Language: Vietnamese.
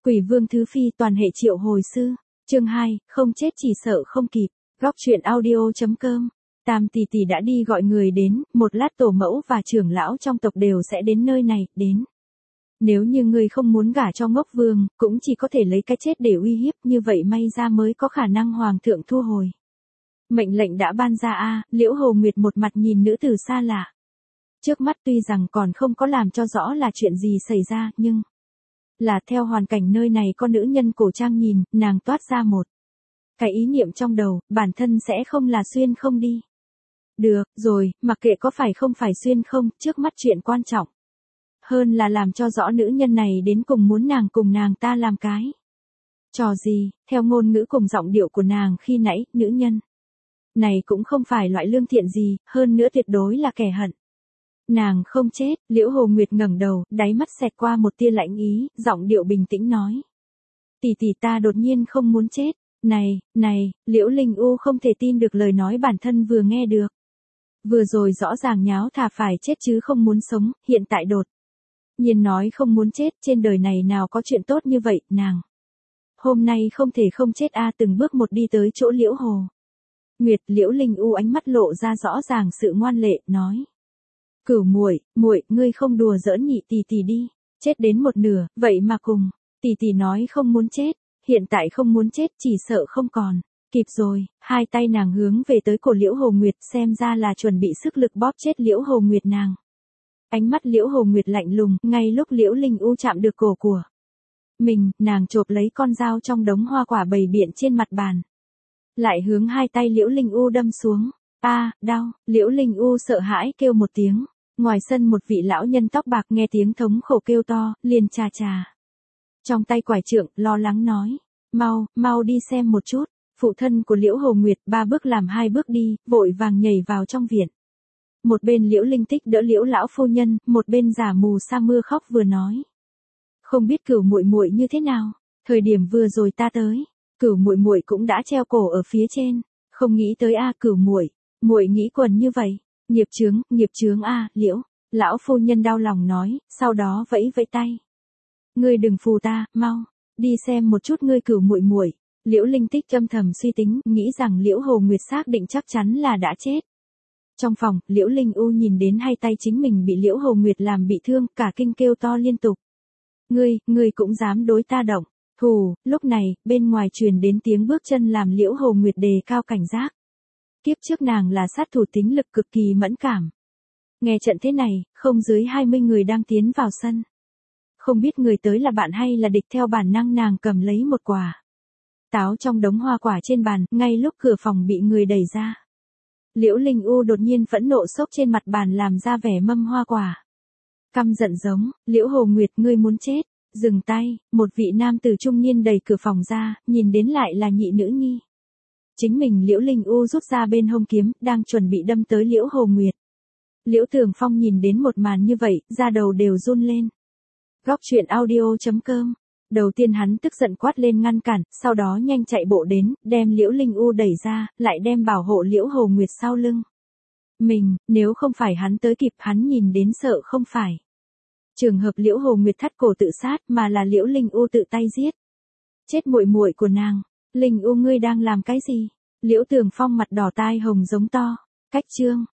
Quỷ vương thứ phi toàn hệ triệu hồi sư. Chương 2, không chết chỉ sợ không kịp. Góc truyện audio.com. Tam tỷ tỷ đã đi gọi người đến, một lát tổ mẫu và trưởng lão trong tộc đều sẽ đến nơi này, đến. Nếu như ngươi không muốn gả cho ngốc vương, cũng chỉ có thể lấy cái chết để uy hiếp, như vậy may ra mới có khả năng hoàng thượng thu hồi. Mệnh lệnh đã ban ra Liễu Hồ Nguyệt một mặt nhìn nữ tử xa lạ. Trước mắt tuy rằng còn không có làm cho rõ là chuyện gì xảy ra, nhưng là theo hoàn cảnh nơi này có nữ nhân cổ trang nhìn, nàng toát ra một cái ý niệm trong đầu, bản thân sẽ không là xuyên không đi. Được, rồi, mặc kệ có phải không phải xuyên không, trước mắt chuyện quan trọng hơn là làm cho rõ nữ nhân này đến cùng muốn nàng cùng nàng ta làm cái trò gì. Theo ngôn ngữ cùng giọng điệu của nàng khi nãy, nữ nhân này cũng không phải loại lương thiện gì, hơn nữa tuyệt đối là kẻ hận. Nàng không chết. Liễu Hồ Nguyệt ngẩng đầu, đáy mắt xẹt qua một tia lạnh ý, giọng điệu bình tĩnh nói. Tỷ tỷ ta đột nhiên không muốn chết. Này, Liễu Linh U không thể tin được lời nói bản thân vừa nghe được. Vừa rồi rõ ràng nháo thà phải chết chứ không muốn sống, hiện tại đột nhiên nói không muốn chết, trên đời này nào có chuyện tốt như vậy. Nàng hôm nay không thể không chết từng bước một đi tới chỗ Liễu Hồ Nguyệt. Liễu Linh U ánh mắt lộ ra rõ ràng sự ngoan lệ, nói. Cửu muội, ngươi không đùa giỡn nhị tỷ tỷ đi, chết đến một nửa, vậy mà cùng tỷ tỷ nói không muốn chết, hiện tại không muốn chết chỉ sợ không còn kịp rồi. Hai tay nàng hướng về tới cổ Liễu Hồ Nguyệt, xem ra là chuẩn bị sức lực bóp chết Liễu Hồ Nguyệt nàng. Ánh mắt Liễu Hồ Nguyệt lạnh lùng, ngay lúc Liễu Linh U chạm được cổ của mình, nàng chộp lấy con dao trong đống hoa quả bày biện trên mặt bàn, lại hướng hai tay Liễu Linh U đâm xuống. Đau. Liễu Linh U sợ hãi kêu một tiếng. Ngoài sân một vị lão nhân tóc bạc nghe tiếng thống khổ kêu to, liền chà trong tay quải trượng, lo lắng nói. Mau đi xem một chút. Phụ thân của Liễu Hồ Nguyệt 3 bước làm 2 bước đi, vội vàng nhảy vào trong viện. Một bên Liễu Linh Tích đỡ Liễu lão phu nhân, một bên giả mù sa mưa khóc vừa nói. Không biết Cửu muội muội như thế nào, thời điểm vừa rồi ta tới, Cửu muội muội cũng đã treo cổ ở phía trên, không nghĩ tới Cửu muội nghĩ quần như vậy, nghiệp chướng Liễu lão phu nhân đau lòng nói, sau đó vẫy vẫy tay. Ngươi đừng phù ta, mau đi xem một chút ngươi Cửu muội muội. Liễu Linh Tích âm thầm suy tính, nghĩ rằng Liễu Hồ Nguyệt xác định chắc chắn là đã chết. Trong phòng, Liễu Linh U nhìn đến hai tay chính mình bị Liễu Hồ Nguyệt làm bị thương, cả kinh kêu to liên tục. Ngươi cũng dám đối ta động thủ. Lúc này, bên ngoài truyền đến tiếng bước chân làm Liễu Hồ Nguyệt đề cao cảnh giác. Kiếp trước nàng là sát thủ tính lực cực kỳ mẫn cảm. Nghe trận thế này, không dưới 20 người đang tiến vào sân. Không biết người tới là bạn hay là địch, theo bản năng nàng cầm lấy một quả táo trong đống hoa quả trên bàn, ngay lúc cửa phòng bị người đẩy ra. Liễu Linh U đột nhiên phẫn nộ xốc trên mặt bàn làm ra vẻ mâm hoa quả. Căm giận giống, Liễu Hồ Nguyệt ngươi muốn chết, dừng tay. Một vị nam tử trung niên đẩy cửa phòng ra, nhìn đến lại là nhị nữ nhi. Chính mình Liễu Linh U rút ra bên hông kiếm, đang chuẩn bị đâm tới Liễu Hồ Nguyệt. Liễu Tường Phong nhìn đến một màn như vậy, da đầu đều run lên. Góc truyện audio.com. Đầu tiên hắn tức giận quát lên ngăn cản, sau đó nhanh chạy bộ đến, đem Liễu Linh U đẩy ra, lại đem bảo hộ Liễu Hồ Nguyệt sau lưng mình. Nếu không phải hắn tới kịp, hắn nhìn đến sợ không phải trường hợp Liễu Hồ Nguyệt thắt cổ tự sát, mà là Liễu Linh U tự tay giết chết muội muội của nàng. Linh U ngươi đang làm cái gì? Liễu Tường Phong mặt đỏ tai hồng giống to. Cách chương